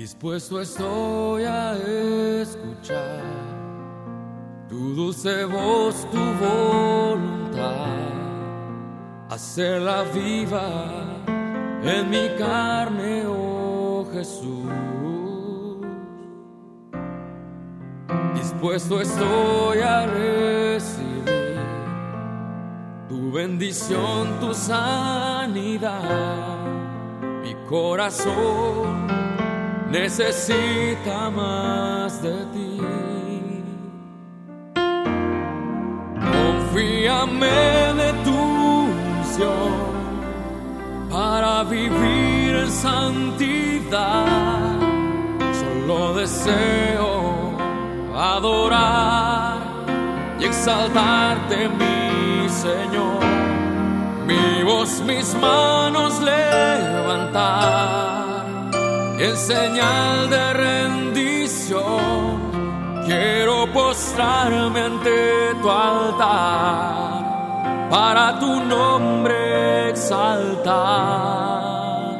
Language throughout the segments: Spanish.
Dispuesto estoy a escuchar tu dulce voz, tu voluntad, hacerla viva en mi carne, oh Jesús. Dispuesto estoy a recibir tu bendición, tu sanidad. Mi corazón necesita más de ti. Confíame de tu unción para vivir en santidad. Solo deseo adorar y exaltarte, mi Señor. Mi voz, mis manos levantar, en señal de rendición quiero postrarme ante tu altar, para tu nombre exaltar,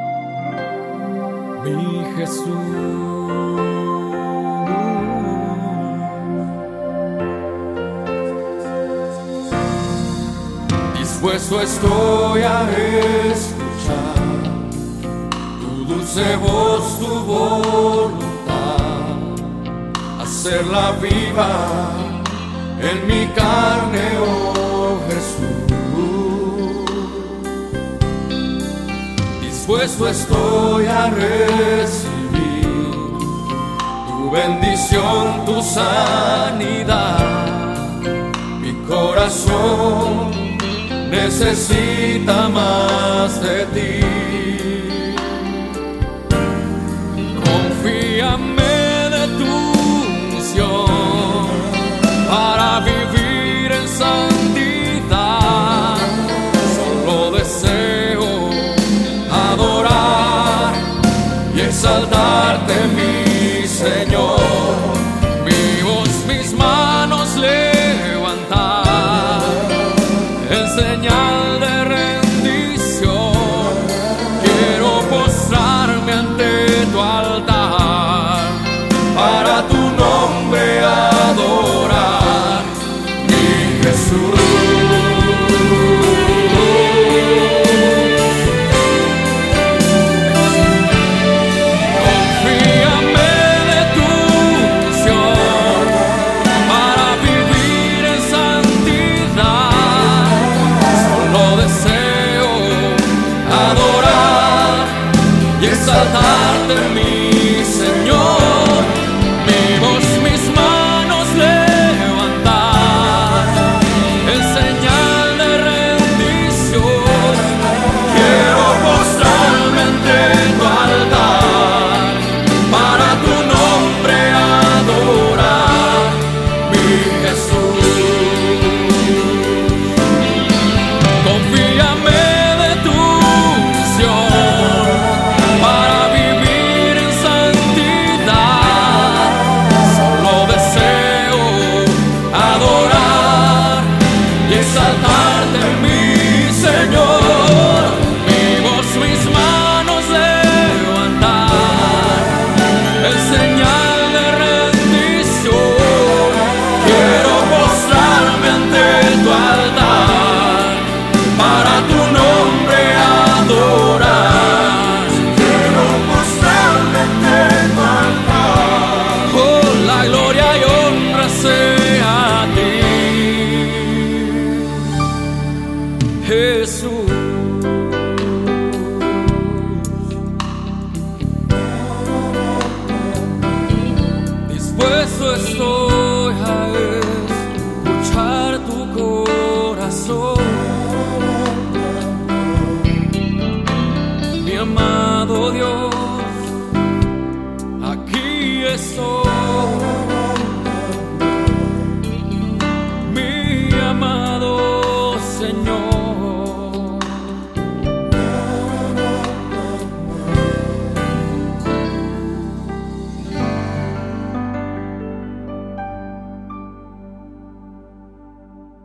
mi Jesús. Dispuesto estoy a escuchar tu dulce voz, tu voluntad, hacerla viva en mi carne, oh Jesús. Dispuesto estoy a recibir tu bendición, tu sanidad. Mi corazón necesita más de ti. Confíame de tu unción para vivir en santidad. Solo deseo adorar y exaltarte, mi Señor. Mi voz, mis manos levantar, en señal de rendición quiero postrarme ante tu altar, para tu nombre adorar, mi Jesús. Exaltarte, mi Señor. Mi voz, mis manos levantar, en señal de rendición quiero postrarme ante tu altar, para tu nombre adorar, mi Jesús. Confíame de tu unción para vivir en santidad. Solo deseo adorar y exaltarte, mi Señor. Mi voz, mis manos levantar, en señal de rendición quiero postrarme ante tu altar, para tu nombre adorar. Quiero postrarme ante tu altar. Oh, la gloria y honra sea a ti, Jesús. Dispuesto estoy